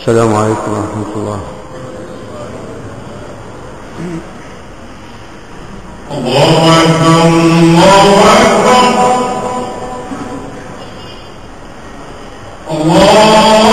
السلام عليكم ورحمة الله. الله أكبر الله أكبر الله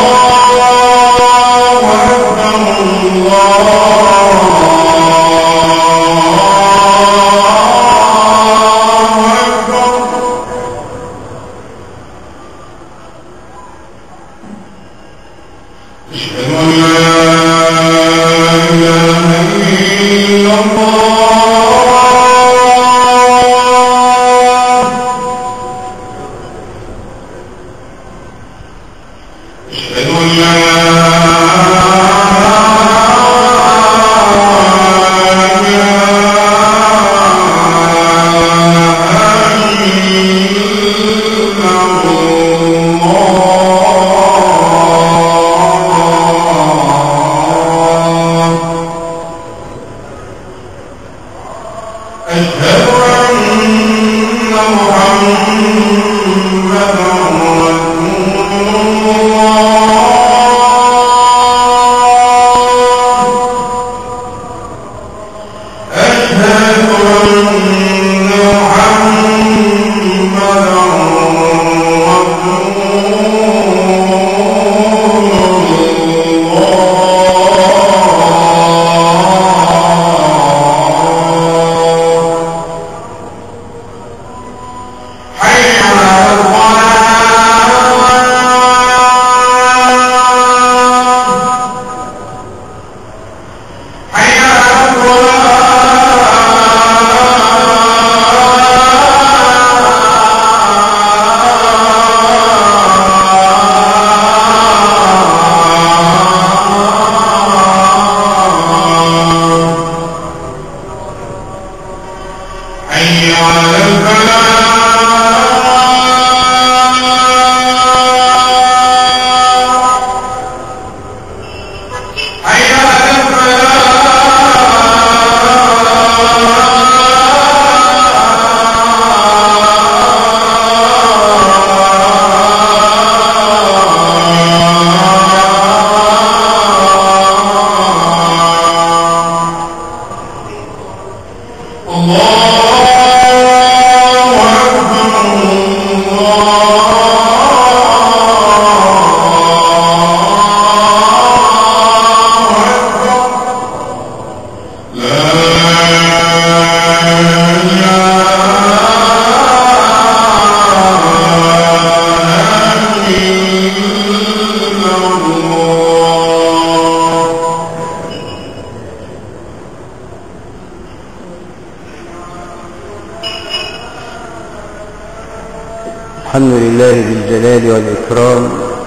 الحمد لله ذي الجلال والإكرام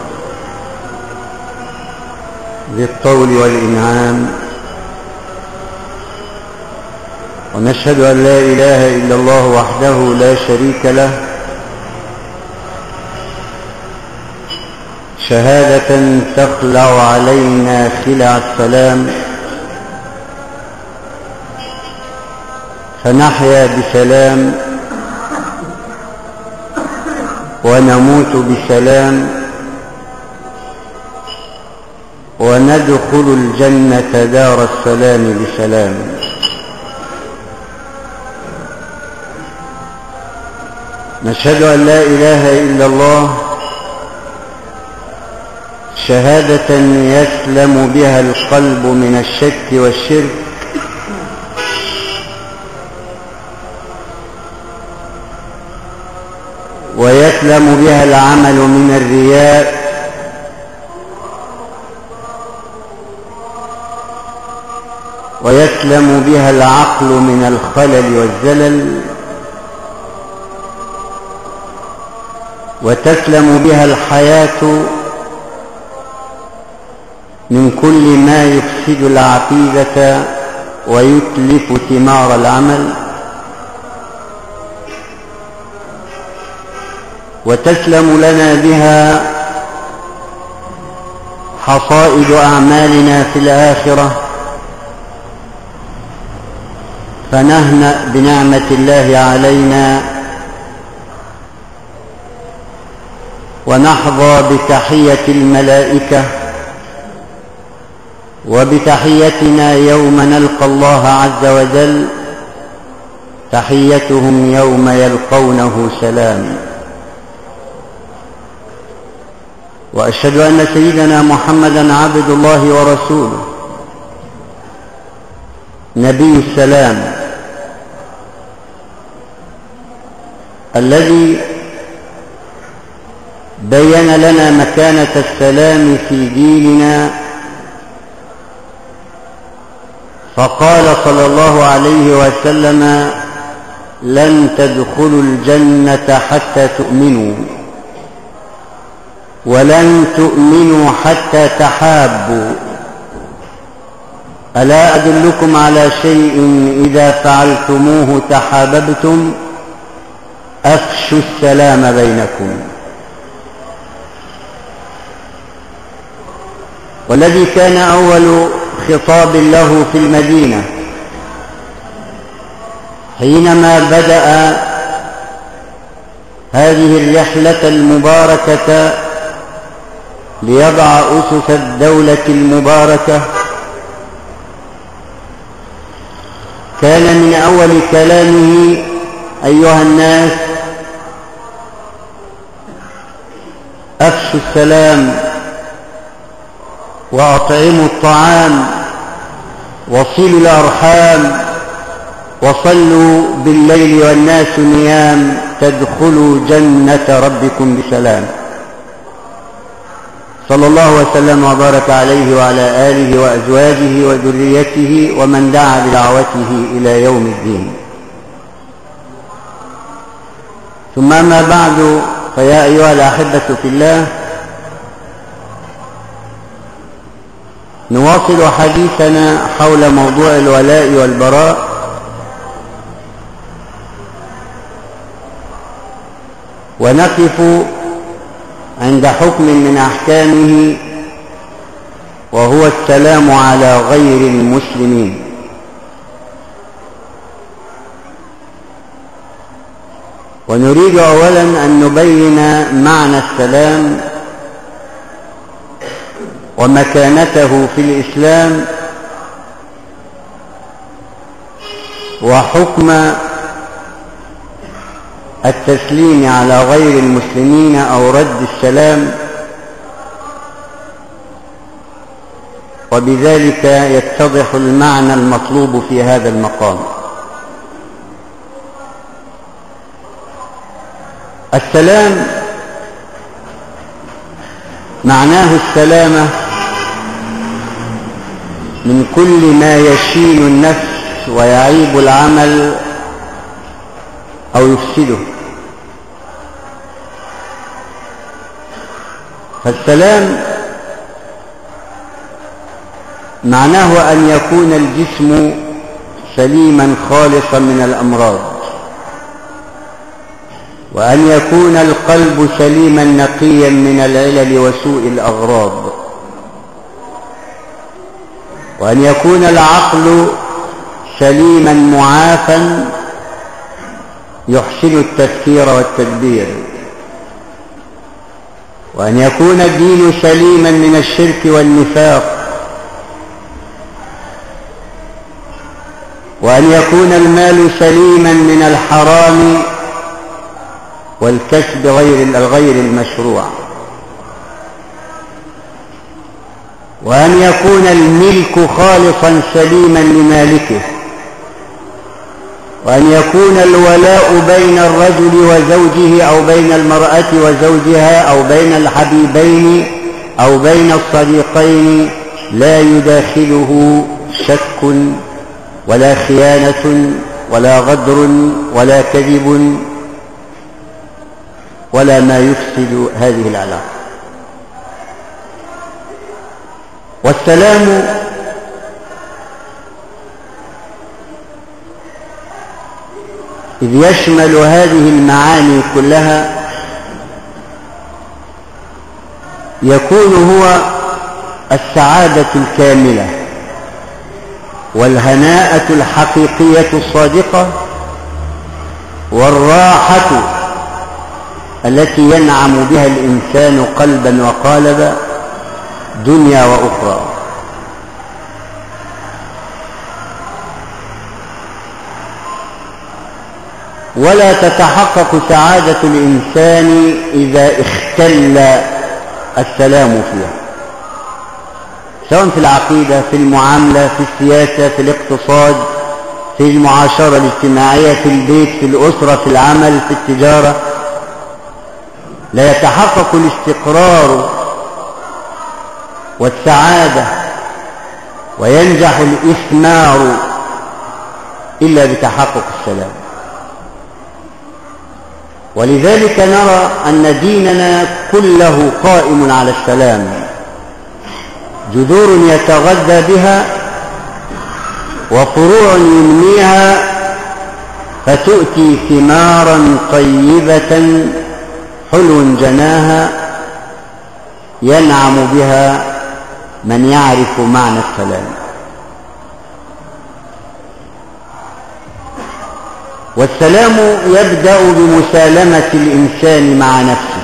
ذي الطول والإنعام، ونشهد أن لا إله إلا الله وحده لا شريك له شهادة تخلع علينا خلع السلام، فنحيا بسلام ونموت بسلام وندخل الجنة دار السلام بسلام. نشهد أن لا إله إلا الله شهادة يسلم بها القلب من الشك والشرك، ويسلم بها العمل من الرياء، ويسلم بها العقل من الخلل والزلل، وتسلم بها الحياة من كل ما يفسد العقيدة ويتلف ثمار العمل، وتسلم لنا بها حصائد أعمالنا في الآخرة، فنهنأ بنعمة الله علينا ونحظى بتحية الملائكة وبتحيتنا يوم نلقى الله عز وجل، تحيتهم يوم يلقونه سلام. وأشهد أن سيدنا محمدا عبد الله ورسوله، نبي السلام، الذي بين لنا مكانة السلام في ديننا، فقال صلى الله عليه وسلم: لن تدخلوا الجنة حتى تؤمنوا، ولن تؤمنوا حتى تحابوا. ألا أدلكم على شيء إذا فعلتموه تحاببتم؟ أفشوا السلام بينكم. والذي كان أول خطاب له في المدينة حينما بدأ هذه الرحلة المباركة ليضع أسس الدولة المباركة، كان من أول كلامه: أيها الناس، أفشوا السلام، وأطعموا الطعام، وصلوا الأرحام، وصلوا بالليل والناس نيام، تدخلوا جنة ربكم بسلام. صلى الله وسلم وبارك عليه وعلى آله وأزواجه وذريته ومن دعا بدعوته إلى يوم الدين. ثم أما بعد، فيا أيها الأحبة في الله، نواصل حديثنا حول موضوع الولاء والبراء، ونقف عند حكم من أحكامه، وهو السلام على غير المسلمين. ونريد أولا أن نبين معنى السلام ومكانته في الإسلام، وحكم التسليم على غير المسلمين أو رد السلام، وبذلك يتضح المعنى المطلوب في هذا المقام. السلام معناه السلامة من كل ما يشين النفس ويعيب العمل أو يفسده. فالسلام معناه أن يكون الجسم سليما خالصا من الأمراض، وأن يكون القلب سليما نقيا من العلل وسوء الأغراض، وأن يكون العقل سليما معافا يحسن التفكير والتدبير، وأن يكون الدين سليما من الشرك والنفاق، وأن يكون المال سليما من الحرام والكسب غير المشروع، وأن يكون الملك خالصا سليما لمالكه، وأن يكون الولاء بين الرجل وزوجه أو بين المرأة وزوجها أو بين الحبيبين أو بين الصديقين لا يداخله شك ولا خيانة ولا غدر ولا كذب ولا ما يفسد هذه العلاقة. والسلام إذ يشمل هذه المعاني كلها يكون هو السعادة الكاملة والهناءة الحقيقية الصادقة والراحة التي ينعم بها الإنسان قلبا وقالبا دنيا وأخرى. ولا تتحقق سعادة الإنسان إذا اختل السلام فيها، سواء في العقيدة، في المعاملة، في السياسة، في الاقتصاد، في المعاشرة الاجتماعية، في البيت، في الأسرة، في العمل، في التجارة. لا يتحقق الاستقرار والسعادة وينجح الإثمار إلا بتحقق السلام. ولذلك نرى أن ديننا كله قائم على السلام، جذور يتغذى بها وفروع ينميها فتؤتي ثمارا طيبة حلو جناها ينعم بها من يعرف معنى السلام. والسلام يبدأ بمسالمة الإنسان مع نفسه،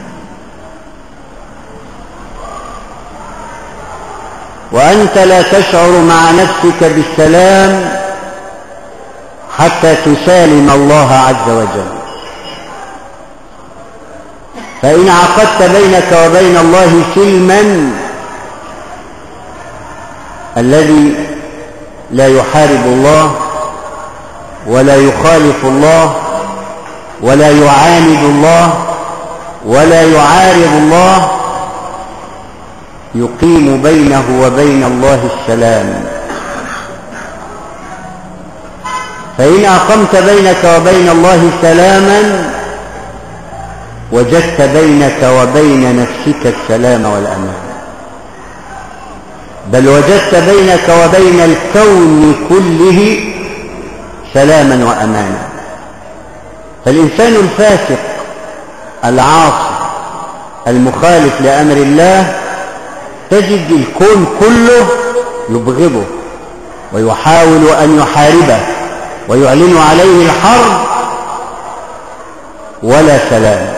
وأنت لا تشعر مع نفسك بالسلام حتى تسالم الله عز وجل. فإن عقدت بينك وبين الله سلما الذي لا يحارب الله ولا يخالف الله ولا يعاند الله ولا يعارض الله، يقيم بينه وبين الله السلام. فإن أقمت بينك وبين الله سلاما وجدت بينك وبين نفسك السلام والأمان، بل وجدت بينك وبين الكون كله سلاما وأمانا. فالإنسان الفاسق العاصي المخالف لأمر الله تجد الكون كله يبغضه ويحاول أن يحاربه ويعلن عليه الحرب ولا سلام.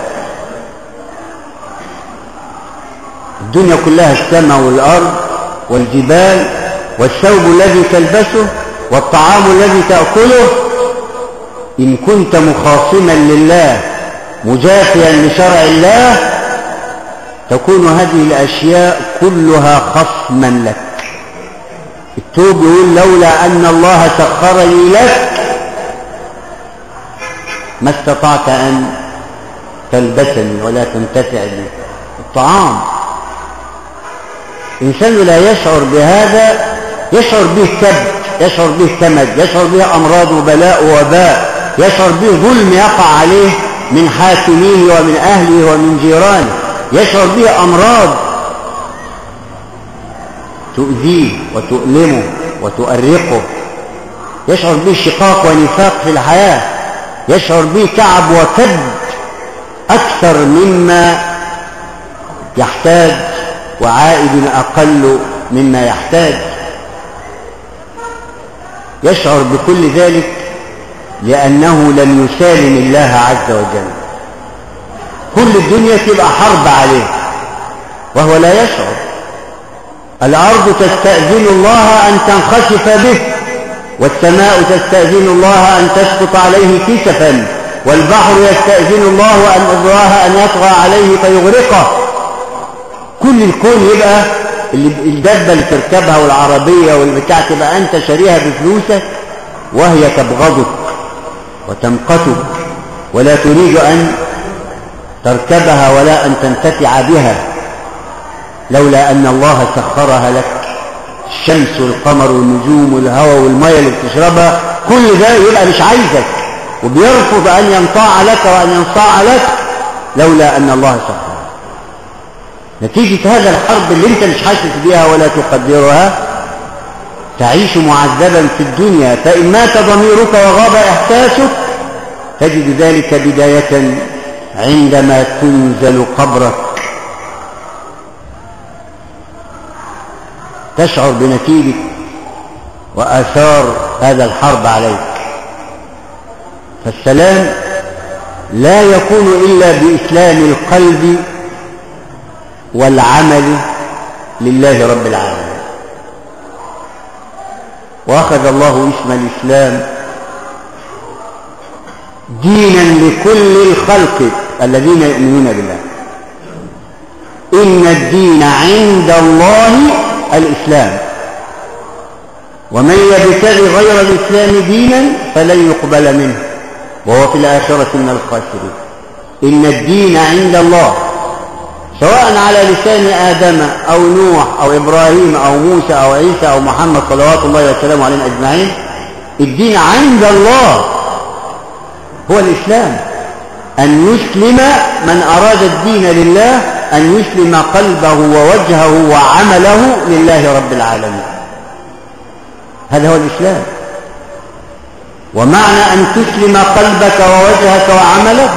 الدنيا كلها السماء والأرض والجبال والثوب الذي تلبسه والطعام الذي تأكله، إن كنت مخاصما لله مجافيا لشرع الله تكون هذه الأشياء كلها خصما لك. التوب يقول لولا أن الله سخرني لك ما استطعت أن تلبسني ولا تنتفع بي. الطعام إنسان لا يشعر بهذا يشعر به كبت، يشعر به كمد، يشعر به أمراض وبلاء ووباء، يشعر به ظلم يقع عليه من حاكميه ومن أهله ومن جيرانه، يشعر به أمراض تؤذيه وتؤلمه وتؤرقه، يشعر به شقاق ونفاق في الحياة، يشعر به تعب وكد أكثر مما يحتاج وعائد أقل مما يحتاج. يشعر بكل ذلك لأنه لم يسالم الله عز وجل. كل الدنيا تبقى حرب عليه وهو لا يشعر. الأرض تستأذن الله أن تنخسف به، والسماء تستأذن الله أن تسقط عليه كسفا، والبحر يستأذن الله أن يطغى عليه فيغرقه. كل الكون يبقى الدبة اللي تركبها والعربية والبتاع تبقى أنت شاريها بفلوسك وهي تبغضك وتمقتك ولا تريد أن تركبها ولا أن تنتفع بها، لولا أن الله سخرها لك. الشمس والقمر والنجوم والهواء والمية اللي بتشربها كل ده يبقى مش عايزك وبيرفض أن ينطاع لك وأن ينصاع لك لولا أن الله سخرها. نتيجة هذا الحرب اللي انت مش حاسس بها ولا تقدرها تعيش معذبا في الدنيا. فإن مات ضميرك وغاب إحساسك تجد ذلك بداية عندما تنزل قبرك، تشعر بنتيجة وآثار هذا الحرب عليك. فالسلام لا يكون إلا بإسلام القلب والعمل لله رب العالمين. وأخذ الله اسم الإسلام دينا لكل الخلق الذين يؤمنون بالله. إن الدين عند الله الإسلام، ومن يبتغي غير الإسلام دينا فلن يقبل منه وهو في الآخرة من الخاسرين. إن الدين عند الله، سواء على لسان آدم أو نوح أو إبراهيم أو موسى أو عيسى أو محمد صلوات الله وسلامه عليهم أجمعين، الدين عند الله هو الإسلام. أن يسلم من أراد الدين لله، أن يسلم قلبه ووجهه وعمله لله رب العالمين. هذا هو الإسلام. ومعنى أن تسلم قلبك ووجهك وعملك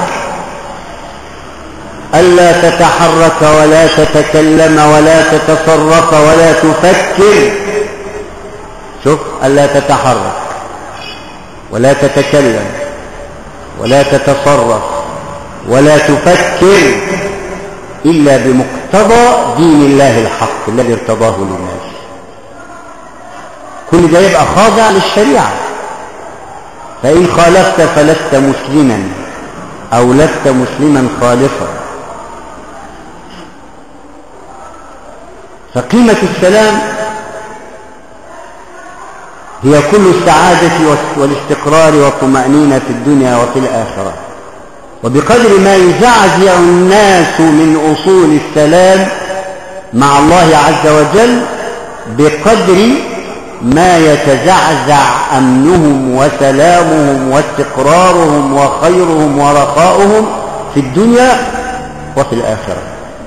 ألا تتحرك ولا تتكلم ولا تتصرف ولا تفكر. شوف، ألا تتحرك ولا تتكلم ولا تتصرف ولا تفكر إلا بمقتضى دين الله الحق الذي ارتضاه للناس. كل ده يبقى خاضع للشريعة. فإن خالفت فلست مسلما أو لست مسلما خالصا. فقيمة السلام هي كل السعادة والاستقرار والطمأنينة في الدنيا وفي الآخرة. وبقدر ما يزعزع الناس من أصول السلام مع الله عز وجل، بقدر ما يتزعزع أمنهم وسلامهم واستقرارهم وخيرهم ورخاؤهم في الدنيا وفي الآخرة.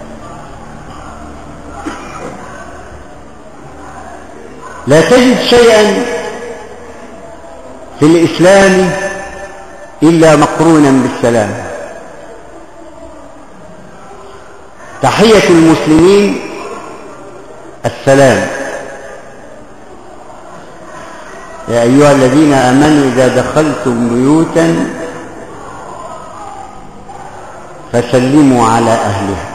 لا تجد شيئا في الإسلام إلا مقرونا بالسلام. تحية المسلمين السلام. يا أيها الذين آمنوا إذا دخلتم بيوتا فسلموا على أهلها.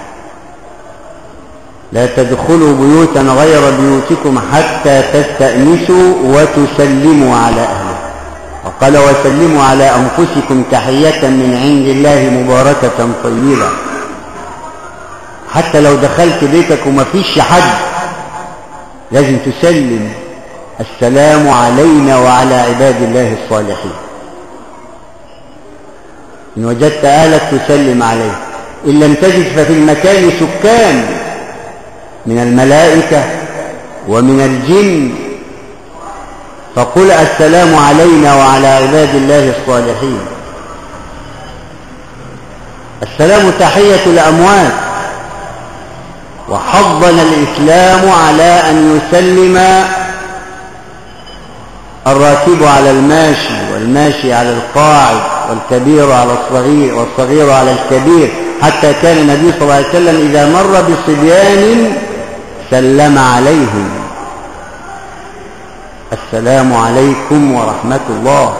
لا تدخلوا بيوتا غير بيوتكم حتى تستأنسوا وتسلموا على أهلها. وقال وسلموا على أنفسكم تحية من عند الله مباركة طيبة. حتى لو دخلت بيتك وما فيش حد لازم تسلم السلام علينا وعلى عباد الله الصالحين. إن وجدت أهلك تسلم عليه. إن لم تجد ففي المكان سكان من الملائكة ومن الجن فقل السلام علينا وعلى عباد الله الصالحين. السلام تحية الأموات. وحضنا الإسلام على أن يسلم الراكب على الماشي والماشي على القاعد والكبير على الصغير والصغير على الكبير، حتى كان النبي صلى الله عليه وسلم إذا مر بصبيان سلم عليهم السلام عليكم ورحمة الله.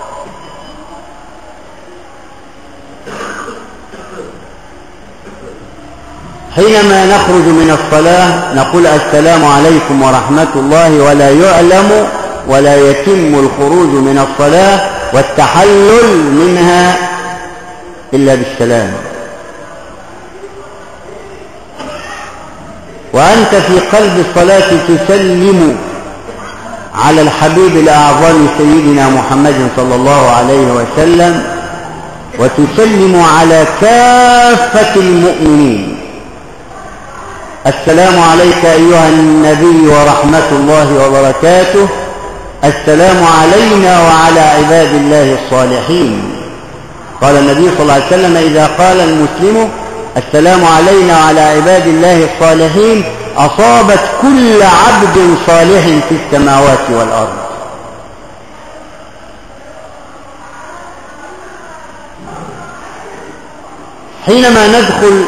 حينما نخرج من الصلاة نقول السلام عليكم ورحمة الله، ولا يعلم ولا يتم الخروج من الصلاة والتحلل منها إلا بالسلام. وأنت في قلب الصلاة تسلم على الحبيب الأعظم سيدنا محمد صلى الله عليه وسلم، وتسلم على كافة المؤمنين. السلام عليك أيها النبي ورحمة الله وبركاته. السلام علينا وعلى عباد الله الصالحين. قال النبي صلى الله عليه وسلم إذا قال المسلم السلام علينا وعلى عباد الله الصالحين أصابت كل عبد صالح في السماوات والأرض. حينما ندخل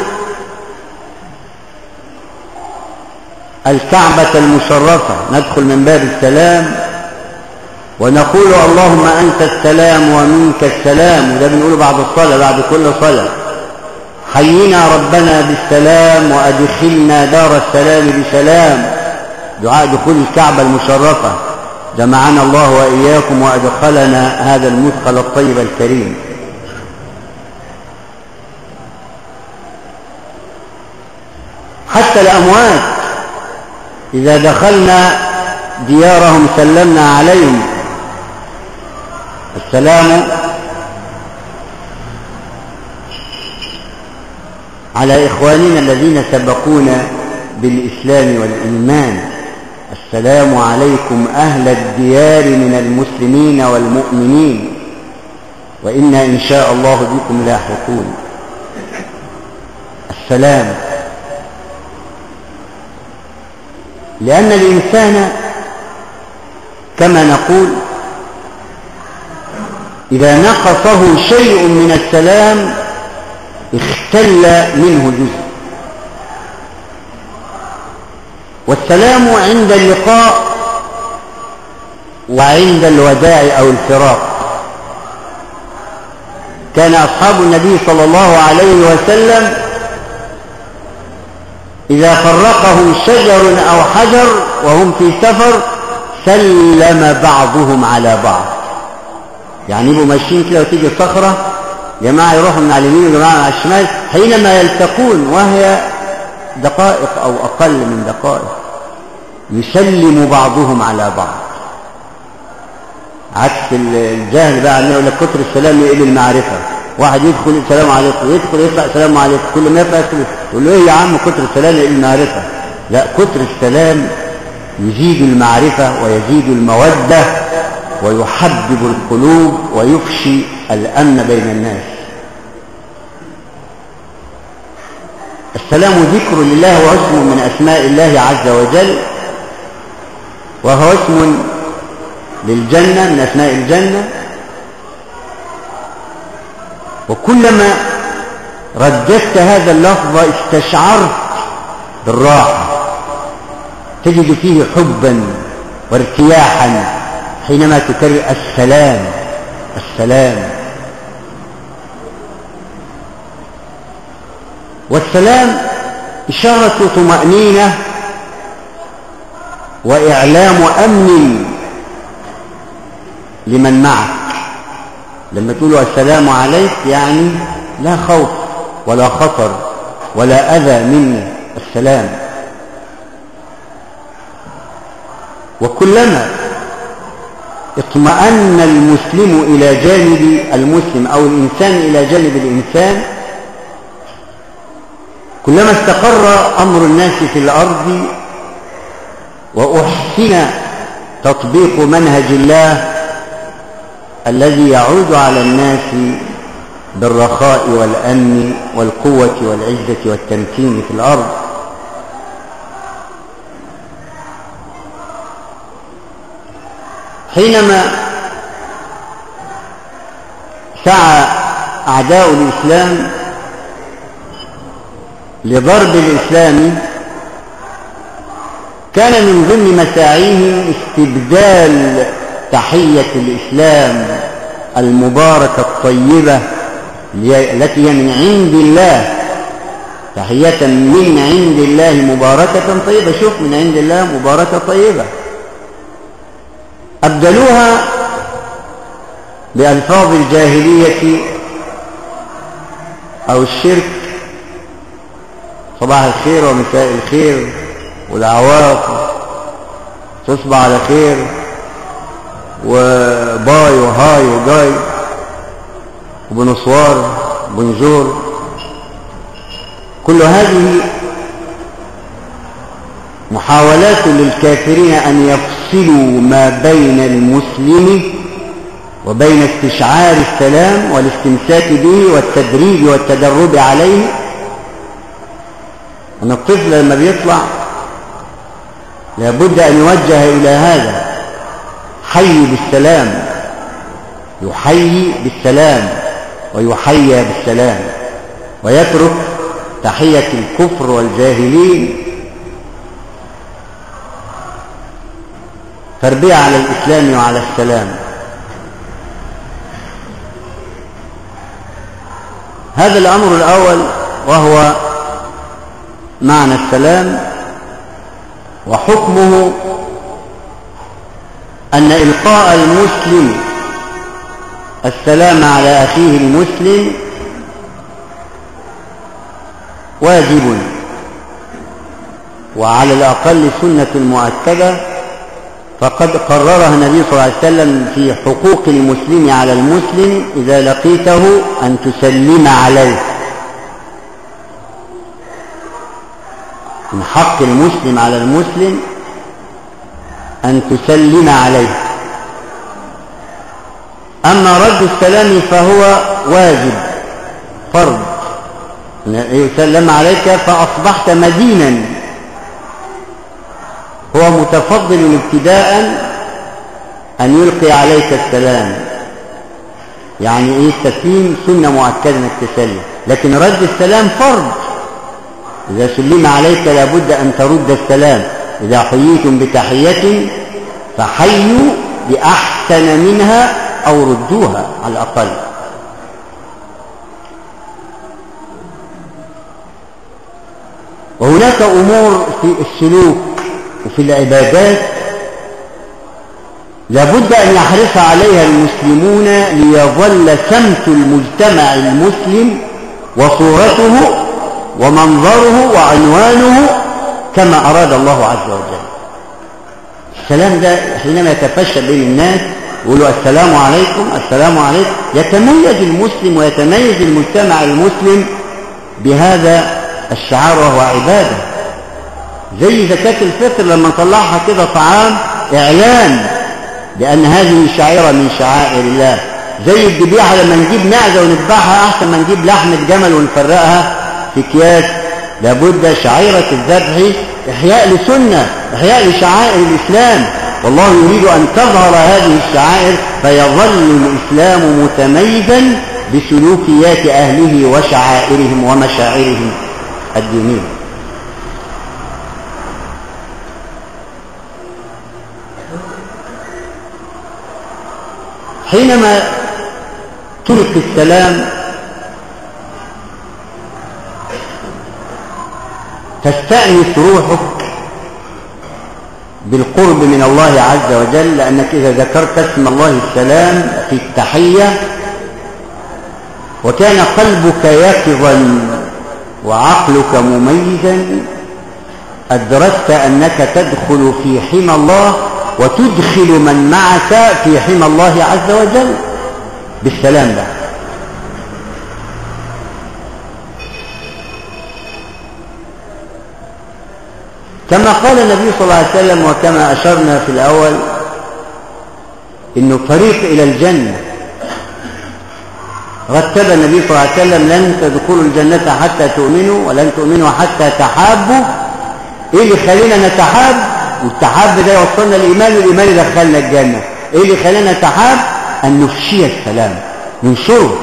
الكعبة المشرفة ندخل من باب السلام ونقول اللهم أنت السلام ومنك السلام، وده بنقوله بعد الصلاة بعد كل صلاة. حينا ربنا بالسلام وأدخلنا دار السلام بسلام. دعاء دخول الكعبة المشرفة، جمعنا الله وإياكم وأدخلنا هذا المدخل الطيب الكريم. حتى الأموات إذا دخلنا ديارهم سلمنا عليهم السلام على إخواننا الذين سبقونا بالإسلام والإيمان، السلام عليكم أهل الديار من المسلمين والمؤمنين وإنا إن شاء الله بكم لاحقون. السلام، لأن الإنسان كما نقول إذا نقصه شيء من السلام اختل منه جزء. والسلام عند اللقاء وعند الوداع أو الفراق. كان أصحاب النبي صلى الله عليه وسلم إذا فرقهم شجر أو حجر وهم في سفر سلم بعضهم على بعض. يعني يبقوا ماشيين كده وتيجي صخرة، جماعة يروحوا من على اليمين وجماعة على الشمال، حينما يلتقون وهي دقائق أو أقل من دقائق يسلم بعضهم على بعض. عكس الجهل بقى عندنا يقول لك كتر السلام يقل المعرفة. واحد يدخل السلام عليكم، يدخل يطلع السلام عليكم، كل ما يطلع يقول له ايه يا عم كتر السلام يقل المعرفة. لا، كتر السلام يزيد المعرفة ويزيد المودة ويحبب القلوب ويفشي الأمن بين الناس. السلام ذكر لله واسم من أسماء الله عز وجل، وهو اسم للجنة من أسماء الجنة. وكلما رددت هذا اللفظ استشعرت بالراحة، تجد فيه حبا وارتياحا حينما تكرر السلام السلام. والسلام إشارة طمأنينة وإعلام أمن لمن معك. لما تقولوا السلام عليك يعني لا خوف ولا خطر ولا أذى مني، السلام. وكلما اطمأن المسلم إلى جانب المسلم أو الإنسان إلى جانب الإنسان، كلما استقر أمر الناس في الأرض وأحسن تطبيق منهج الله الذي يعود على الناس بالرخاء والأمن والقوة والعزة والتمكين في الأرض. حينما سعى أعداء الإسلام لضرب الإسلام كان من ضمن مساعيهم استبدال تحية الإسلام المباركة الطيبة التي هي من عند الله، تحية من عند الله مباركة طيبة. شوف، من عند الله مباركة طيبة. أبدلوها بألفاظ الجاهلية أو الشرك، صباح الخير ومساء الخير والعواقب، تصبح على خير وباي وهاي وجاي وبنصوار وبنجور. كل هذه محاولات للكافرين أن يفصلوا ما بين المسلم وبين استشعار السلام والاستمساك به والتدريج والتدرب عليه. أن الطفل لما بيطلع لابد أن يوجه إلى هذا، حي بالسلام، يحيي بالسلام ويحيى بالسلام، ويترك تحية الكفر والجاهلين، تربية على الإسلام وعلى السلام. هذا الأمر الأول وهو معنى السلام. وحكمه أن إلقاء المسلم السلام على أخيه المسلم واجب وعلى الأقل سنة مؤكدة، فقد قررها النبي صلى الله عليه وسلم في حقوق المسلم على المسلم: إذا لقيته أن تسلم عليه. من حق المسلم على المسلم أن تسلم عليه. أما رد السلام فهو واجب فرض، يسلم عليك فأصبحت مدينا. هو متفضل ابتداء أن يلقي عليك السلام، يعني إيه؟ التسليم سنة مؤكدة أنك تسلم، لكن رد السلام فرض. إذا سلم عليك لابد أن ترد السلام. إذا حييتم بتحية فحيوا بأحسن منها أو ردوها على الأقل. وهناك أمور في السلوك وفي العبادات لابد أن يحرص عليها المسلمون ليظل سمت المجتمع المسلم وصورته ومنظره وعنوانه كما أراد الله عز وجل. السلام ده حينما يتفشى بين الناس يقولوا السلام عليكم السلام عليكم، يتميز المسلم ويتميز المجتمع المسلم بهذا الشعار، وهو عبادة. زي زكاة الفطر لما نطلعها كده طعام إعلان بأن هذه شعيرة من شعائر الله. زي الذبيحة لما نجيب معزة ونذبحها أحسن ما نجيب لحمة جمل ونفرقها في أكياس. لابد شعيرة الذبح إحياء لسنة، إحياء لشعائر الإسلام، والله يريد أن تظهر هذه الشعائر فيظل الإسلام متميزا بسلوكيات أهله وشعائرهم ومشاعرهم الدينية. حينما تلقي السلام تستأنس روحك بالقرب من الله عز وجل، لأنك إذا ذكرت اسم الله السلام في التحية وكان قلبك يقظا وعقلك مميزا أدركت أنك تدخل في حمى الله وتدخل من معك في حمى الله عز وجل بالسلام ده. كما قال النبي صلى الله عليه وسلم وكما أشرنا في الأول إنه طريق إلى الجنة. رتب النبي صلى الله عليه وسلم: لن تدخلوا الجنة حتى تؤمنوا ولن تؤمنوا حتى تحابوا. إيه اللي خلينا نتحاب؟ والتحاب ده يوصلنا الإيمان، والإيمان يدخلنا الجنة. إيه اللي خلينا نتحاب؟ أن نفشي السلام، ننشره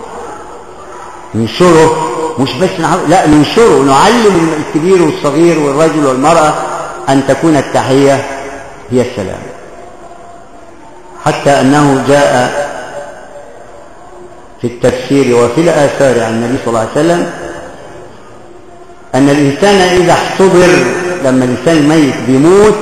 مش بس لا ننشره، ونعلم الكبير والصغير والرجل والمرأة أن تكون التحية هي السلام. حتى أنه جاء في التفسير وفي الآثار عن النبي صلى الله عليه وسلم أن الإنسان إذا احتضر، لما الإنسان الميت بيموت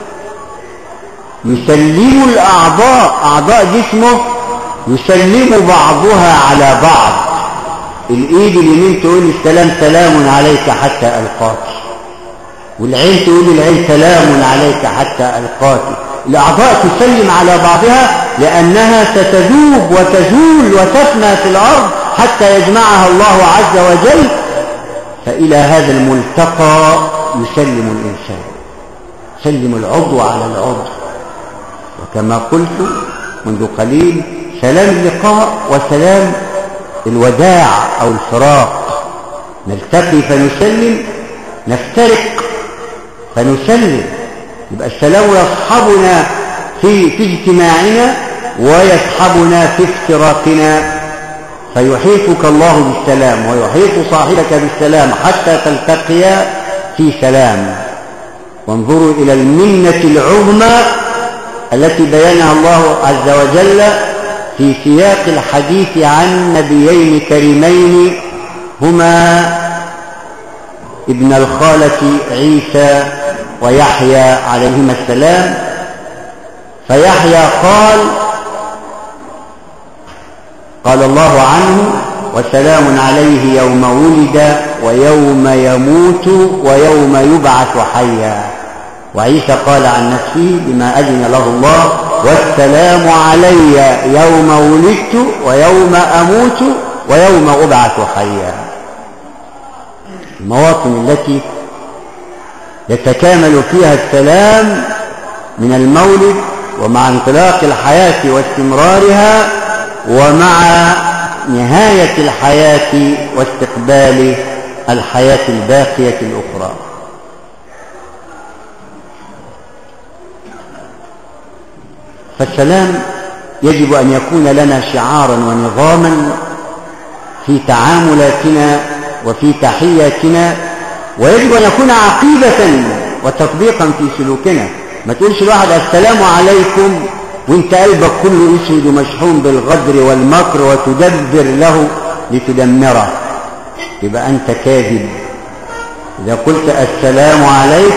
يسلم الأعضاء، أعضاء جسمه يسلم بعضها على بعض. الإيد اليمين تقول السلام سلام عليك حتى ألقاك، والعين تقول العين سلام عليك حتى ألقاك. الأعضاء تسلم على بعضها لأنها ستذوب وتزول وتفنى في الأرض حتى يجمعها الله عز وجل. فإلى هذا الملتقى يسلم الإنسان، يسلم العضو على العضو. وكما قلت منذ قليل: سلام اللقاء وسلام الوداع أو الفراق. نلتقي فنسلم، نفترق فنسلم. يبقى السلام يصحبنا في اجتماعنا ويصحبنا في افتراقنا، فيحيطك الله بالسلام ويحيط صاحبك بالسلام حتى تلتقيا في سلام. وانظروا إلى المنة العظمى التي بينها الله عز وجل في سياق الحديث عن نبيين كريمين هما ابن الخالة عيسى ويحيى عليهما السلام. فيحيى قال الله عنه: وسلام عليه يوم ولد ويوم يموت ويوم يبعث حيا. وعيسى قال عن نفسه بما أذن له الله: والسلام علي يوم ولدت ويوم أموت ويوم أبعث حيا. المواطن التي يتكامل فيها السلام من المولد ومع انطلاق الحياة واستمرارها ومع نهاية الحياة واستقبال الحياة الباقية الأخرى. فالسلام يجب أن يكون لنا شعارا ونظاما في تعاملاتنا وفي تحياتنا، ويجب أن يكون عقيدة وتطبيقا في سلوكنا. ما تقولش الواحد السلام عليكم وانت قلبك كله اسود ومشحون بالغدر والمكر وتدبر له لتدمره، يبقى أنت كاذب. إذا قلت السلام عليك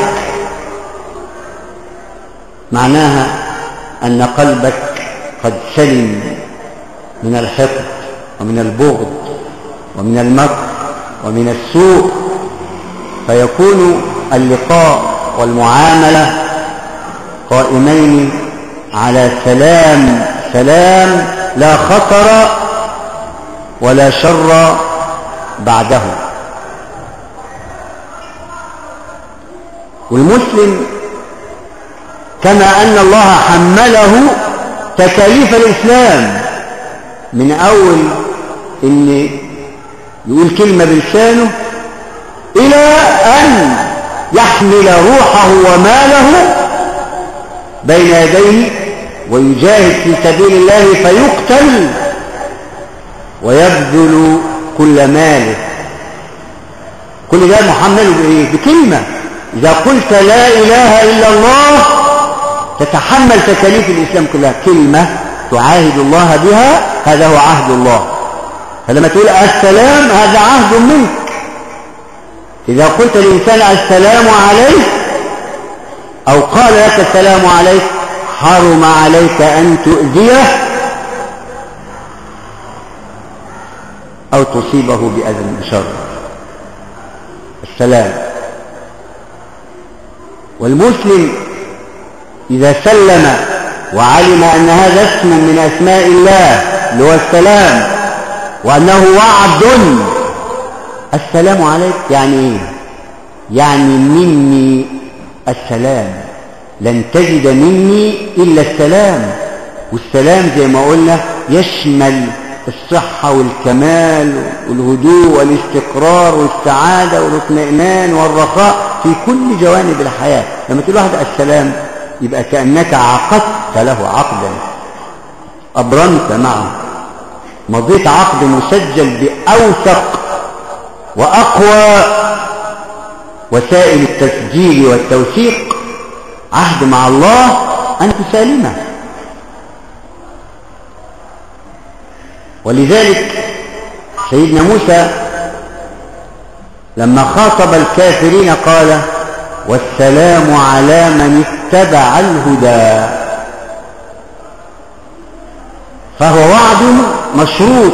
معناها أن قلبك قد سلم من الحقد ومن البغض ومن المكر ومن السوء، فيكون اللقاء والمعاملة قائمين على سلام، سلام لا خطر ولا شر بعده. والمسلم كما أن الله حمله تكاليف الإسلام من أول إن يقول كلمة بلسانه إلى أن يحمل روحه وماله بين يديه ويجاهد في سبيل الله فيقتل ويبذل كل ماله. كل ده محمل بإيه؟ بكلمة. إذا قلت لا إله إلا الله تتحمل تكاليف الإسلام كلها. كلمة تعاهد الله بها، هذا هو عهد الله. فلما تقول السلام هذا عهد منك. إذا قلت للإنسان السلام عليك أو قال لك السلام عليك حرم عليك أن تؤذيه أو تصيبه بأذى شر. السلام. والمسلم إذا سلم وعلم أن هذا اسم من أسماء الله اللي هو السلام وأنه وعد. السلام عليك يعني إيه؟ يعني مني السلام، لن تجد مني إلا السلام. والسلام زي ما قلنا يشمل الصحة والكمال والهدوء والاستقرار والسعادة والاطمئنان والرخاء في كل جوانب الحياة. لما تقول واحد السلام يبقى كأنك عقدت له عقدا، أبرمت معه، مضيت عقد مسجل بأوثق وأقوى وسائل التسجيل والتوثيق، عهد مع الله أنت سالمة. ولذلك سيدنا موسى لما خاطب الكافرين قال والسلام على من اتبع الهدى. فهو وعد مشروط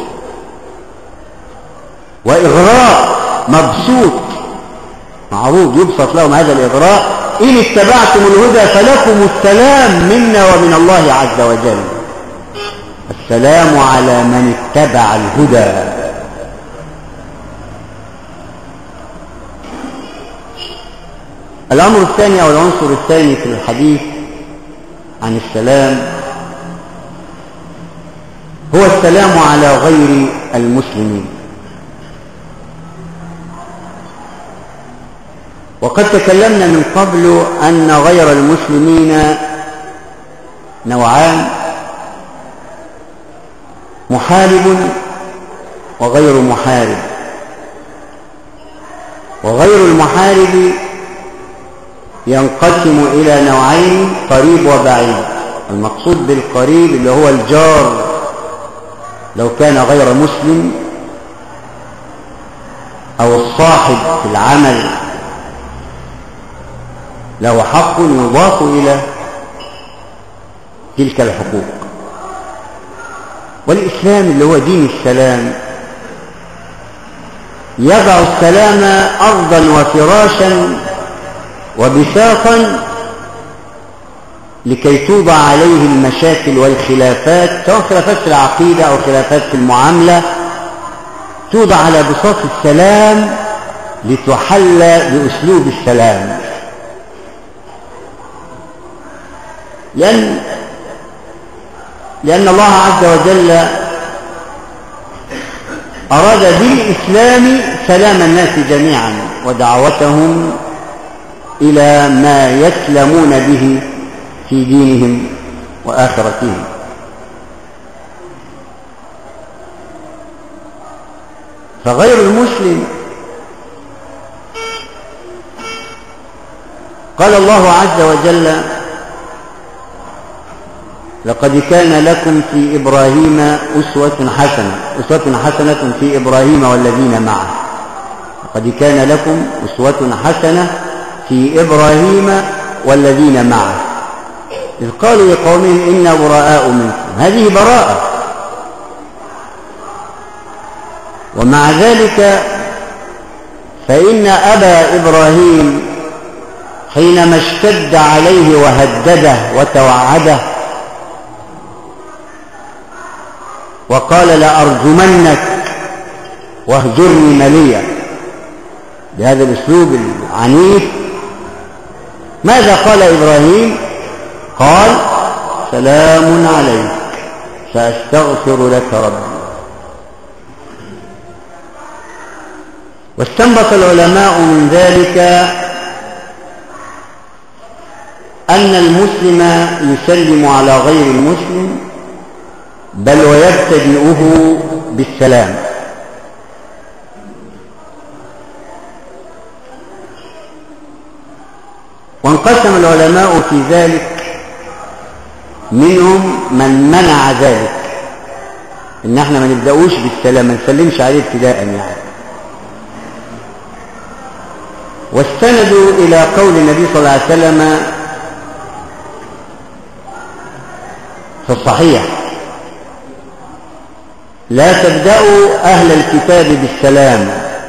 وإغراء مبسوط معروض يبسط لهم هذا الإغراء: إن اتبعتم الهدى فلكم السلام منا ومن الله عز وجل. السلام على من اتبع الهدى. الأمر الثاني أو العنصر الثاني في الحديث عن السلام هو السلام على غير المسلمين. وقد تكلمنا من قبل أن غير المسلمين نوعان: محارب وغير محارب. وغير المحارب ينقسم إلى نوعين: قريب وبعيد. المقصود بالقريب اللي هو الجار لو كان غير مسلم، أو الصاحب في العمل له حق يضاف إلى تلك الحقوق. والإسلام اللي هو دين السلام يضع السلام أرضا وفراشا وبساطا لكي توضع عليه المشاكل والخلافات، سواء خلافات في العقيدة أو خلافات في المعاملة، توضع على بساط السلام لتحل بأسلوب السلام. لأن الله عز وجل أراد بالإسلام سلام الناس جميعا ودعوتهم إلى ما يسلمون به في دينهم وآخرتهم. فغير المسلم قال الله عز وجل: لقد كان لكم في إبراهيم أسوة حسنة في إبراهيم والذين معه. لقد كان لكم أسوة حسنة في إبراهيم والذين معه إذ قالوا لقومهم إنا براء منكم. هذه براءة، ومع ذلك فإن أبا إبراهيم حينما اشتد عليه وهدده وتوعده وقال: لأرجمنك واهجرني مليا، بهذا الأسلوب العنيف، ماذا قال إبراهيم؟ قال: سلام عليك سأستغفر لك ربي. واستنبط العلماء من ذلك أن المسلم يسلم على غير المسلم، بل ويبتدئه بالسلام. وانقسم العلماء في ذلك، منهم من منع ذلك، ان احنا ما نبدأوش بالسلام، ما نسلمش عليه ابتداء يعني. واستندوا الى قول النبي صلى الله عليه وسلم في الصحيح: لا تبدأوا أهل الكتاب بالسلام،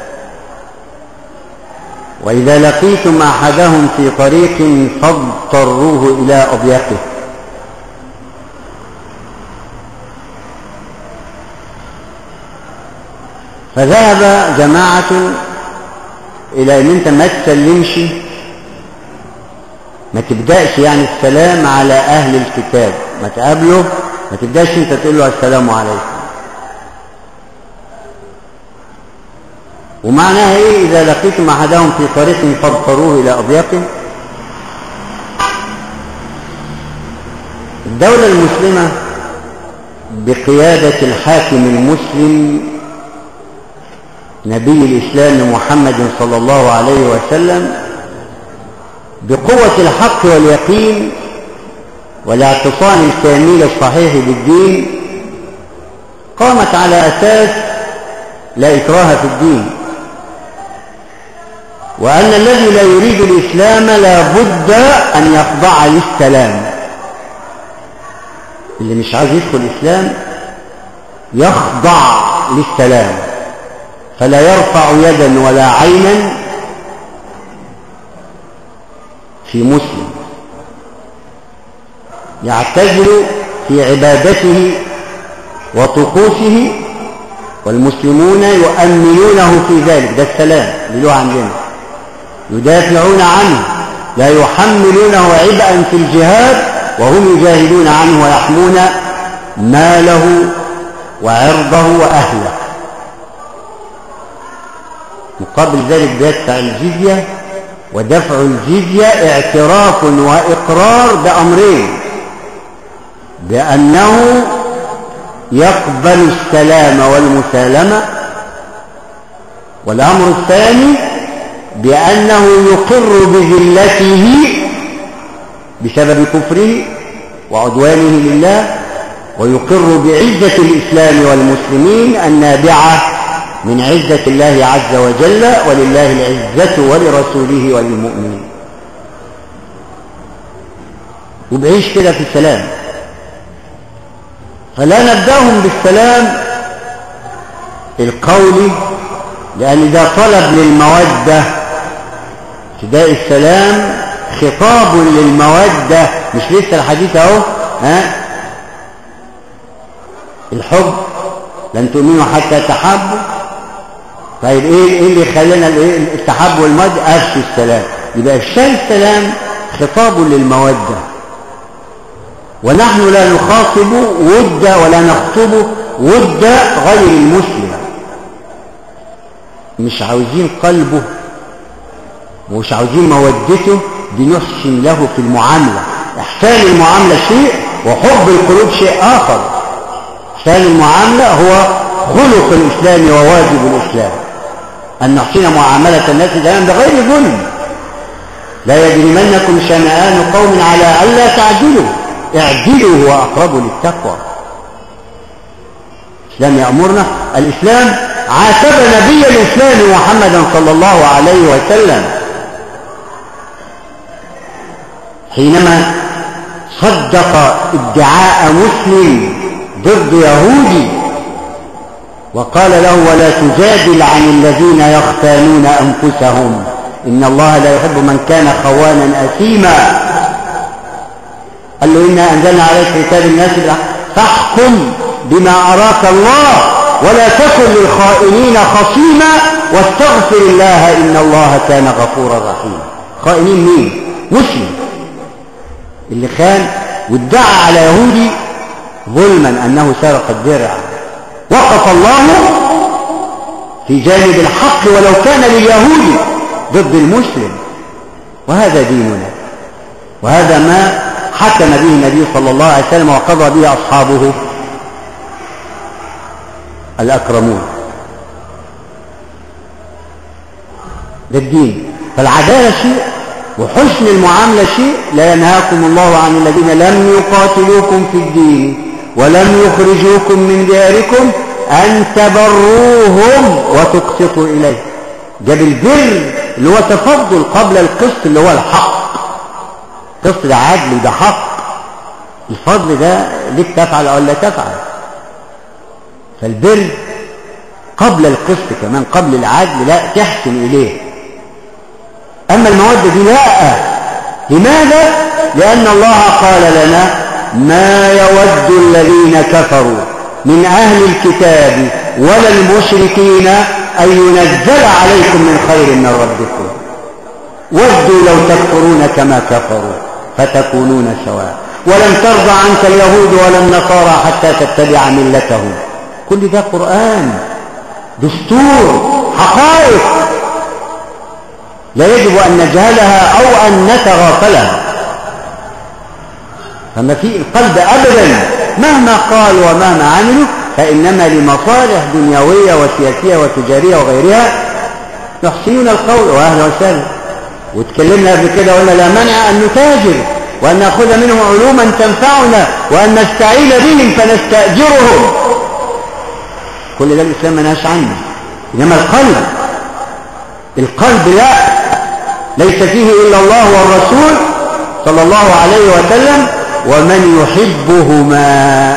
وإذا لقيتم أحدهم في طريق فاضطروه إلى أضيقه. فذهب جماعة إلى أن أنت ما تسلمش، ما تبدأش يعني السلام على أهل الكتاب، ما تقابله ما تبدأش أنت تقول له السلام عليكم. ومعناها إيه؟ إذا لقيتم أحدهم في طريق فاضطروه إلى أضيقه. الدولة المسلمة بقيادة الحاكم المسلم نبي الإسلام محمد صلى الله عليه وسلم، بقوة الحق واليقين والاعتصام الكامل الصحيح بالدين، قامت على أساس لا إكراه في الدين، وأن الذي لا يريد الإسلام لا بد أن يخضع للسلام. اللي مش عايز يدخل الإسلام يخضع للسلام، فلا يرفع يدا ولا عينا في مسلم، يعتزل في عبادته وطقوسه، والمسلمون يؤمنونه في ذلك. ده السلام اللي له عندنا، يدافعون عنه، لا يحملونه عبئا في الجهاد، وهم يجاهدون عنه ويحمون ماله وعرضه وأهله. مقابل ذلك بيدفع الجزية، ودفع الجزية اعتراف وإقرار بأمرين: بأنه يقبل السلام والمسالمة، والأمر الثاني بأنه يقر بذلته بسبب كفره وعدوانه لله، ويقر بعزة الإسلام والمسلمين النابعة من عزة الله عز وجل، ولله العزة ولرسوله وللمؤمنين. وبعيش كده في السلام. فلا نبدأهم بالسلام القولي لأن ده طلب للمودة. ابتداء السلام خطاب للمودة، مش لسه الحديث اهو الحب لن تؤمنوا حتى تحبوا. طيب ايه اللي خلانا التحب والمودة؟ افشوا السلام. يبقى افشاء السلام خطاب للمودة، ونحن لا نخاطب ود ولا نخطب ود غير المسلم. مش عاوزين قلبه ومش عاوزين مودته، بنحسن له في المعاملة. احسان المعاملة شيء وحب القلوب شيء آخر. احسان المعاملة هو خلق الإسلام وواجب الإسلام، أن نحسن معاملة الناس دائما بغير ظلم. لا يجرمنكم شنآن قوم على ألا تعدلوا اعدلوا هو أقرب للتقوى. الإسلام يأمرنا. الإسلام عاتب نبي الإسلام محمدا صلى الله عليه وسلم حينما صدق ادعاء مسلم ضد يهودي، وقال له: ولا تجادل عن الذين يختانون أنفسهم إن الله لا يحب من كان خوانا أثيما. قال له: إنا أنزلنا عليك كتاب الناس فاحكم بما أراك الله ولا تكن للخائنين خصيما واستغفر الله إن الله كان غفورا رحيما. خائنين مين؟ مسلم اللي خان وادعى على يهودي ظلما أنه سرق الدرع. وقف الله في جانب الحق ولو كان لليهودي ضد المسلم. وهذا ديننا، وهذا ما حكم به النبي صلى الله عليه وسلم وقضى به أصحابه الأكرمون. ده الدين. فالعدالة شيء وحسن المعاملة شيء. لا ينهاكم الله عن الذين لم يقاتلوكم في الدين ولم يخرجوكم من دياركم أن تبروهم وتقسطوا إليه. جاب البر اللي هو تفضل قبل القسط اللي هو الحق. القسط ده عدل وده حق. الفضل ده ليك تفعل أو لا تفعل. فالبر قبل القسط كمان، قبل العدل، لا تحسن إليه. أما المودة دي لا. لماذا؟ لأن الله قال لنا: ما يود الذين كفروا من أهل الكتاب ولا المشركين أن ينزل عليكم من خير من ربكم ودوا لو تكفرون كما كفروا فتكونون سواء ولن ترضى عنك اليهود ولا النصارى حتى تتبع ملتهم. كل ده قرآن، دستور، حقائق لا يجب أن نجهلها أو أن نتغافلها. فما في القلب أبدا مهما قال ومهما عملوا فإنما لمصالح دنيوية وسياسية وتجارية وغيرها يحسنون القول. وأهلا وسهلا. واتكلمنا قبل كده وقلنا لا مانع أن نتاجر وأن نأخذ منهم علوما تنفعنا وأن نستعين بهم فنستأجرهم. كل ده الإسلام ما نهاش عنه. إنما القلب لا، ليس فيه إلا الله والرسول صلى الله عليه وسلم ومن يحبهما.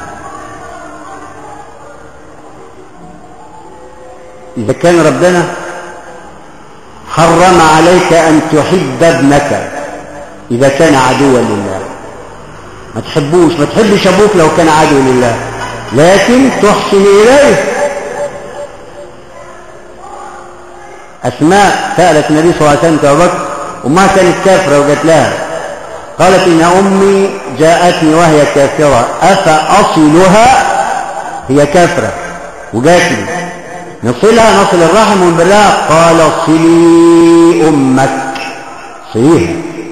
إذا كان ربنا حرم عليك أن تحب ابنك إذا كان عدوا لله، ما تحبوش، ما تحبش أبوك لو كان عدو لله، لكن تحسن إليه. أسماء سألت النبي صلى الله عليه وسلم أبو بكر، أمها كانت كافرة وقالت لها، قالت إن أمي جاءتني وهي كافرة أفأصلها؟ هي كافرة وجاتني، نصلها نصل الرحم ونبرها؟ قال صلي أمك، صليها،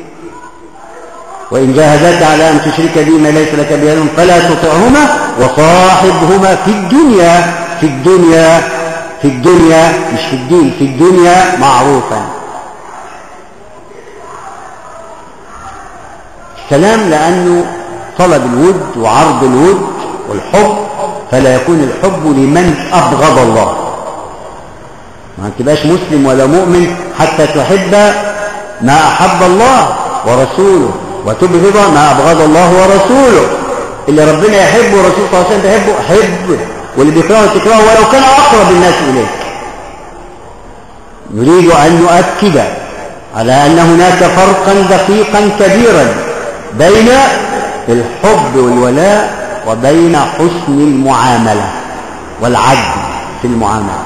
وإن جاهداك على أن تشرك بي ما ليس لك به علم فلا تطعهما وصاحبهما في الدنيا، في الدنيا، في الدنيا مش في الدين، في الدنيا معروفا. السلام لأنه طلب الود وعرض الود والحب، فلا يكون الحب لمن أبغض الله. ما تبقاش مسلم ولا مؤمن حتى تحب ما أحب الله ورسوله وتبغض ما أبغض الله ورسوله. اللي ربنا يحبه ورسوله صلى الله عليه وسلم يحبه حب، واللي بيكرهه تكرهه ولو كان أقرب الناس إليك. نريد أن نؤكد على أن هناك فرقا دقيقا كبيرا بين الحب والولاء وبين حسن المعاملة والعدل في المعاملة.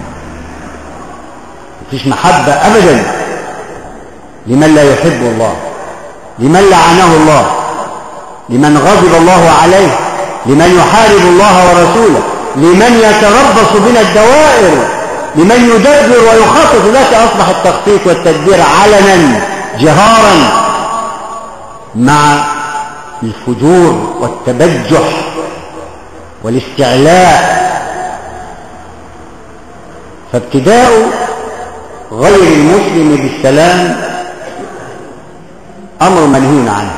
مفيش محبة أبدا لمن لا يحب الله، لمن لعنه الله، لمن غضب الله عليه، لمن يحارب الله ورسوله، لمن يتربص بنا الدوائر، لمن يدبر ويخطط. ذلك أصبح التخطيط والتدبير علنا جهارا مع الفجور والتبجح والاستعلاء. فابتداء غير المسلم بالسلام أمر منهي عنه.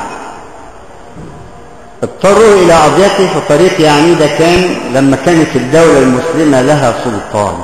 اضطروا إلى قضيته في طريق يعني ده كان لما كانت الدولة المسلمة لها سلطان،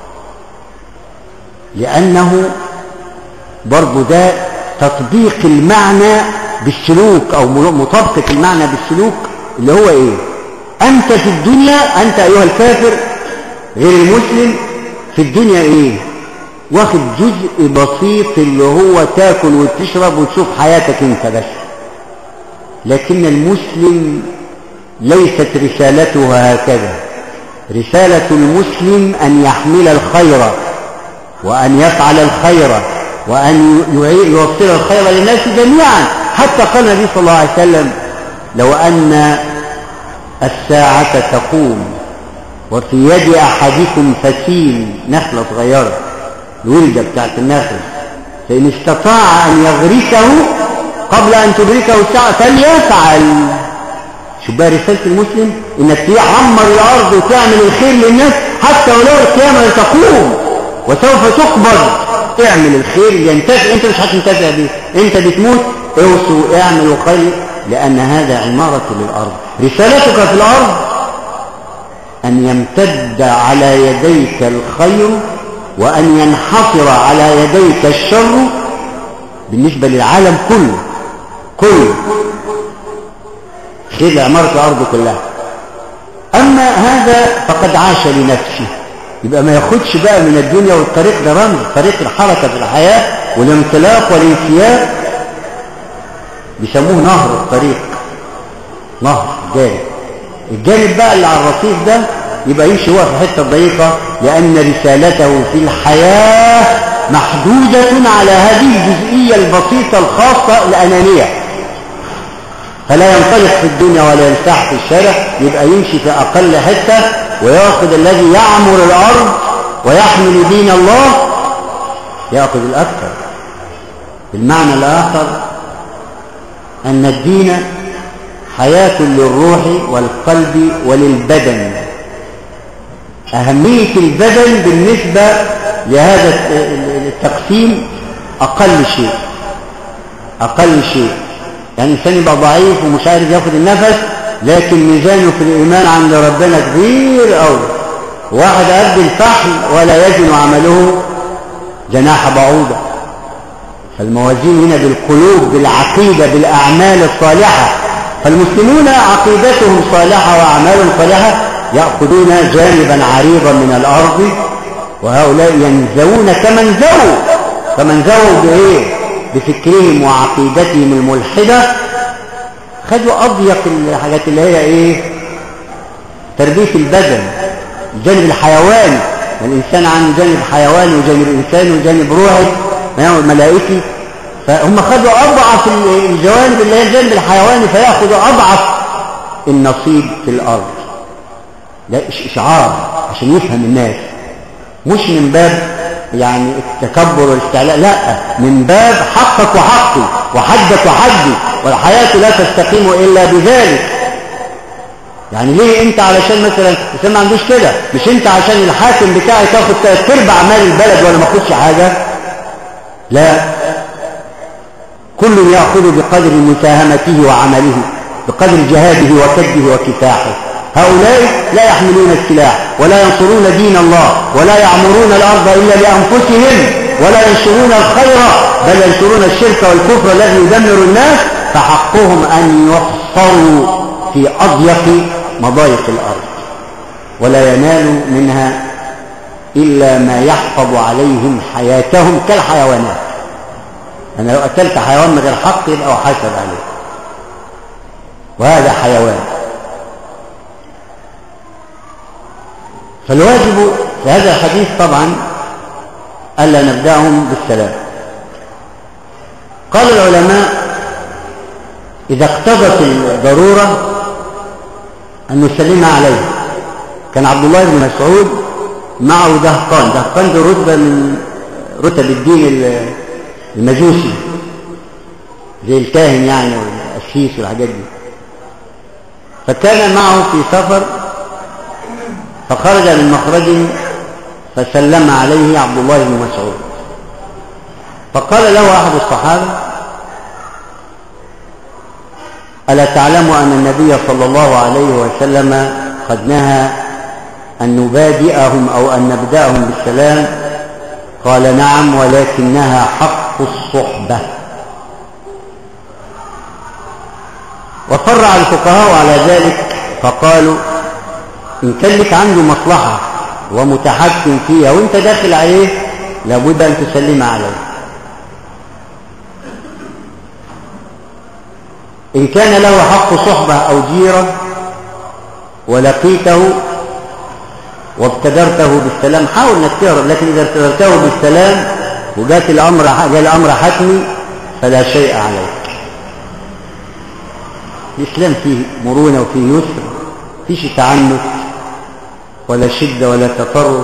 لأنه برضو ده تطبيق المعنى بالسلوك أو مطابقة المعنى بالسلوك اللي هو إيه؟ أنت في الدنيا، أنت أيها الكافر غير المسلم في الدنيا إيه؟ واخد جزء بسيط اللي هو تاكل وتشرب وتشوف حياتك انت بس. لكن المسلم ليست رسالته هكذا. رسالة المسلم أن يحمل الخير وأن يفعل الخير وأن يوصل الخير للناس جميعا. حتى قال النبي صلى الله عليه وسلم لو أن الساعة تقوم وفي يد أحدكم فتيل نخلة صغيرة الولدة بتاعت النخل، فإن استطاع أن يغرسه قبل أن تدركه الساعة فليفعل. شو بقى رسالة المسلم؟ إنك تعمر الأرض وتعمل الخير للناس حتى ولو القيامة تقوم وسوف تقبض. اعمل الخير ينتفع، انت مش هتنتفع بيه، انت بتموت، اوصوا اعملوا خير، لأن هذا عمارة للأرض. رسالتك في الأرض أن يمتد على يديك الخير وأن ينحصر على يديك الشر بالنسبة للعالم كله خير عمارة الأرض كلها. أما هذا فقد عاش لنفسه، يبقى ما ياخدش بقى من الدنيا. والطريق ده رمز، طريق الحركة في الحياة والانطلاق والانسياب، بيسموه نهر الطريق، نهر الجانب بقى اللي على الرصيف ده يبقى يمشي هو في حتة ضيقة، لأن رسالته في الحياة محدودة على هذه الجزئية البسيطة الخاصة الأنانية، فلا ينطلق في الدنيا ولا ينسح في الشارع، يبقى يمشي في أقل حتة ويأخذ الذي يعمر الأرض ويحمل دين الله، يأخذ الأكثر. بالمعنى الآخر أن الدين حياة للروح والقلب وللبدن. أهمية البدن بالنسبة لهذا التقسيم أقل شيء. يعني الإنسان يبقى ضعيف ومش عارف ياخد النفس، لكن ميزانه في الإيمان عند ربنا كبير أوي. واحد قد الفحل ولا يزن عمله جناح بعوضة. فالموازين هنا بالقلوب، بالعقيدة، بالأعمال الصالحة. فالمسلمون عقيدتهم صالحة وأعمالهم صالحة، يأخذون جانبا عريضا من الأرض، وهؤلاء ينزوون كمن زووا بإيه؟ بفكرهم وعقيدتهم الملحدة. خدوا أضيق الحاجات اللي هي إيه؟ تربية البدن، الجانب الحيواني. الإنسان عنده جانب حيواني وجانب إنساني وجانب روحي ملائكي، فهم خدوا أضعف الجوانب اللي هي الجانب الحيواني، فيأخذوا أضعف النصيب في الأرض. ده إشعار عشان يفهم الناس، مش من باب يعني التكبر والاستعلاء، لا، من باب حقك وحقي وحدك وحدي، والحياة لا تستقيم إلا بذلك. يعني ليه انت علشان مثلا الإنسان ما عندوش كده، مش انت عشان الحاكم بتاعي تاخد 3/4 مال البلد ولا ما اخدش حاجة، لا، كل يأخذ بقدر مساهمته وعمله، بقدر جهاده وكده وكفاحه. هؤلاء لا يحملون السلاح ولا ينصرون دين الله ولا يعمرون الأرض إلا لأنفسهم ولا ينشرون الخير، بل ينشرون الشرك والكفر الذي يدمر الناس. فحقهم أن يحصروا في أضيق مضايق الأرض ولا ينالوا منها إلا ما يحفظ عليهم حياتهم كالحيوانات. أنا لو قتلت حيوان من غير حق يبقى أحاسب عليه، وهذا حيوان. فالواجب في هذا الحديث طبعا ألا نبدأهم بالسلام. قال العلماء إذا اقتضت الضرورة أن نسلم عليه. كان عبد الله بن مسعود معه دهقان. دهقان دي رتبة من رتب الدين المجوسي، زي الكاهن يعني والقسيس والحاجات دي. فكان معه في سفر فخرج من مخرج فسلم عليه عبد الله بن مسعود، فقال له أحد الصحابة: ألا تعلم أن النبي صلى الله عليه وسلم قد نهى أن نبادئهم أو أن نبدأهم بالسلام؟ قال: نعم، ولكنها حق الصحبة. وفرع الفقهاء على ذلك فقالوا: إن كان لك عنده مصلحة ومتحكم فيها وانت داخل عليه لابد أن تسلم عليه. إن كان له حق صحبة أو جيرة ولقيته وابتدرته بالسلام حاول انك تهرب، لكن إذا ابتدرته بالسلام وجاء الأمر حتمي فلا شيء عليك. الإسلام فيه مرونة وفيه يسر، فيش تعنت ولا شدة ولا تطرف.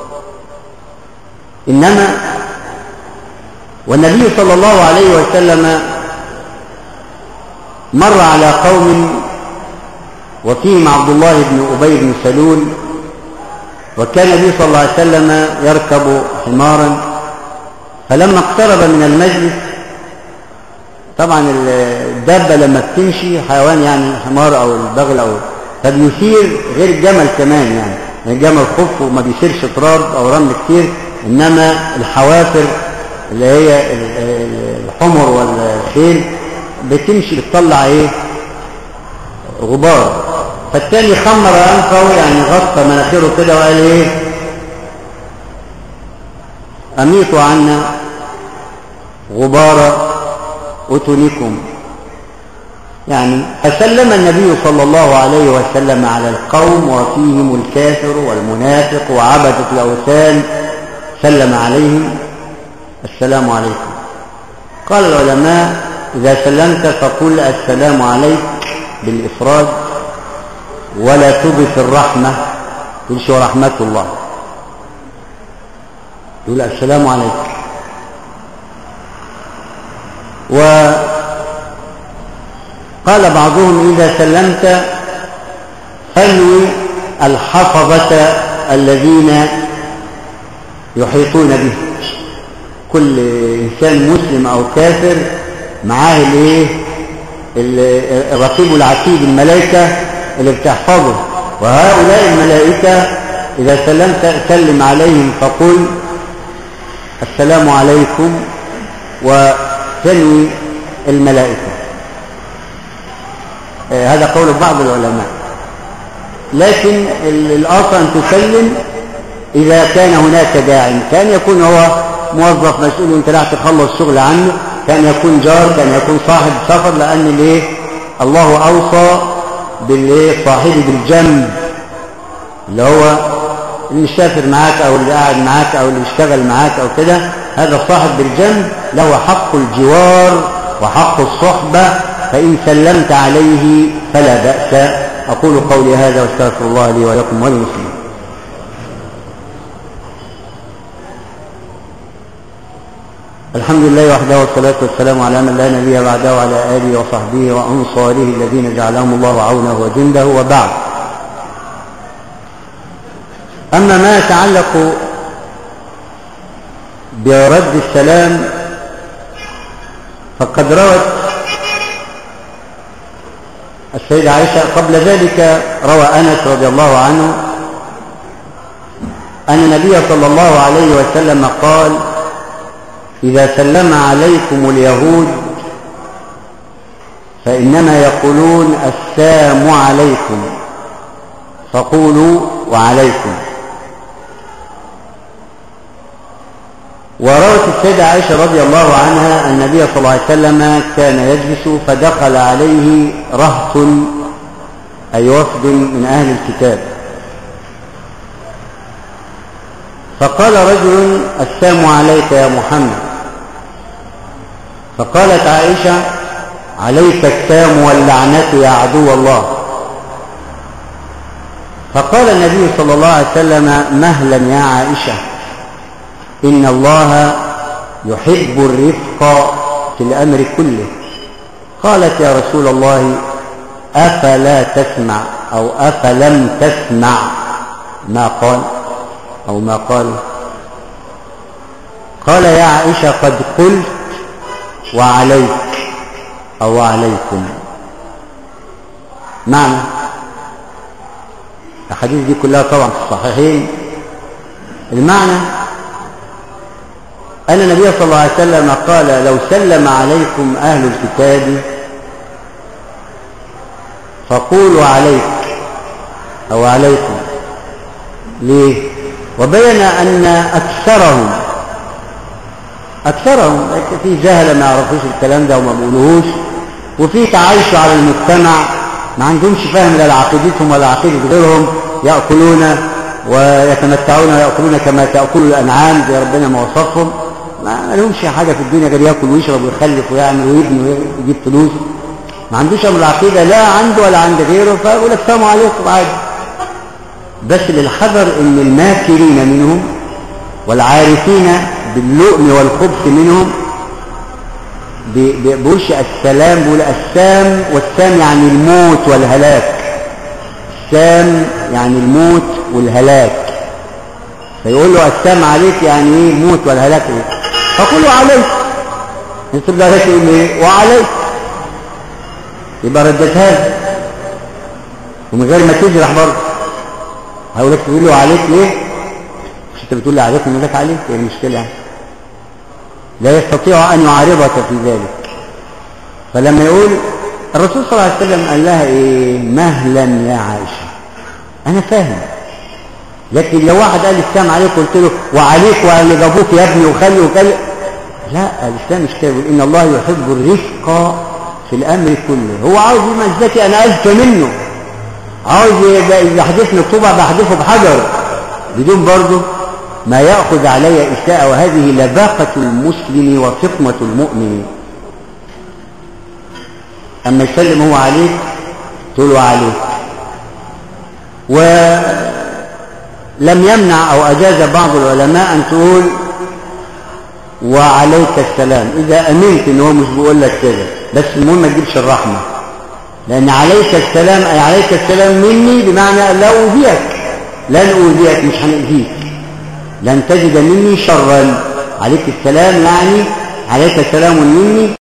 إنما والنبي صلى الله عليه وسلم مر على قوم وفيهم عبد الله بن أبي بن سلول، وكان النبي صلى الله عليه وسلم يركب حمارا، فلما اقترب من المجلس، طبعا الدابة لما بتمشي حيوان يعني الحمار أو البغل أو فبيثير غير الجمل كمان، يعني الجمل خف وما بيثيرش تراب أو رمل كتير، إنما الحوافر اللي هي الحمر والخيل بتمشي بتطلع ايه؟ غبار. فالتاني خمر أنفه، يعني غطى مناخيره كده وقال ايه؟ أميطوا عنا غبار أتنكم. يعني فسلم النبي صلى الله عليه وسلم على القوم وفيهم الكافر والمنافق وعبدة الأوثان، سلم عليهم: السلام عليكم. قال العلماء: إذا سلمت فقل السلام عليك بالإفراد، ولا تضف الرحمة، تقولش ورحمة الله، تقول السلام عليك. وقال بعضهم: إذا سلمت فانوي الحفظة الذين يحيطون به. كل إنسان مسلم أو كافر معاه الايه؟ الرقيب العتيد، الملائكة اللي بتحفظه، وهؤلاء الملائكة إذا سلمت سلم عليهم فقل السلام عليكم وتنوي الملائكة. هذا قول بعض العلماء، لكن الأصل أن تسلم إذا كان هناك داع، كان يكون هو موظف مسؤول وانت لا تخلص شغل عنه، كان يكون جار، كان يكون صاحب سفر، لأن ليه الله أوصى بالصاحب بالجنب، اللي هو المسافر معاك أو اللي قاعد معاك أو اللي يشتغل معاك أو كده، هذا الصاحب بالجنب له حق الجوار وحق الصحبة، فإن سلمت عليه فلا بأس. أقول قولي هذا واستغفر الله لي ولكم وللمسلمين. الحمد لله وحده والصلاة والسلام على من لا نبي بعده وعلى آله وصحبه وأنصاره الذين جعلهم الله عونه وجنده، وبعد. أما ما يتعلق برد السلام فقد روت السيدة عائشة، قبل ذلك روى أنس رضي الله عنه أن النبي صلى الله عليه وسلم قال: إذا سلم عليكم اليهود فإنما يقولون السلام عليكم، فقولوا وعليكم. وروت السيدة عائشة رضي الله عنها أن النبي صلى الله عليه وسلم كان يجلس فدخل عليه رهط أي وفد من أهل الكتاب، فقال رجل: السلام عليك يا محمد. فقالت عائشة: عليك السلام واللعنة يا عدو الله. فقال النبي صلى الله عليه وسلم: مهلا يا عائشة، إن الله يحب الرفق في الأمر كله. قالت: يا رسول الله، أفلا تسمع أو أفلم تسمع ما قال أو ما قال؟ قال: يا عائشة، قد قلت وعليك أو عليكم. معنى الحديث دي كلها طبعا في الصحيحين. المعنى أن النبي صلى الله عليه وسلم قال: لو سلم عليكم أهل الكتاب فقولوا عليك أو عليكم. ليه؟ وبين أن أكثرهم في جهل ما يعرفوش الكلام ده وما بيقولوهوش، وفي تعايشوا على المجتمع ما عندهمش فهم لا لعقيدتهم ولا عقيدة غيرهم، يأكلون ويتمتعون ويأكلون كما تأكل الأنعام زي ربنا ما وصفهم، ما لهمش حاجة في الدنيا غير يأكل ويشرب ويخلف ويعمل ويبني ويجيب فلوس، ما عندوش أمر العقيدة لا عنده ولا عند غيره، فيقول لك السلام عليكم عادي. بس للحذر ان الماكرين منهم والعارفين باللؤم والخبث منهم بيقولش السلام، بيقول السام، والسام يعني الموت والهلاك. السام يعني الموت والهلاك، فيقول له السام عليك يعني ايه الموت والهلاك ايه؟ فقولوا عليك. يقول له ايه؟ وعليك. يبقى ردتها له ومن غير ما تجرح برضه. هقول لك تقول له عليك ليه؟ مش انت بتقول لي عليك من لك عليك، ايه المشكله يعني؟ لا يستطيع ان يعارضك في ذلك. فلما يقول الرسول صلى الله عليه وسلم قال لها ايه؟ مهلا يا عائشه. انا فاهم، لكن لو واحد قال السلام عليك قلت له وعليك واللي جابوك يا ابني وخلي وكلي، لا، الاسلام مش كده. ان الله يحب الرفق في الامر كله. هو عاوز يمزكي، انا اذكى منه، عاوز يحدثني الطوبة بحدثه بحجر بدون برضه ما يأخذ علي إساءة، وهذه لباقة المسلم وفطنة المؤمن. أما يسلم هو عليك تقول له عليك. ولم يمنع أو أجاز بعض العلماء أن تقول وعليك السلام إذا أمنت إن هو مش بيقول لك كده، بس المهم ما تجيبش الرحمة، لأن عليك السلام أي عليك السلام مني، بمعنى لا أؤذيك، لن أؤذيك، مش هنأذيك، لن تجد مني شرا. عليك السلام يعني عليك السلام مني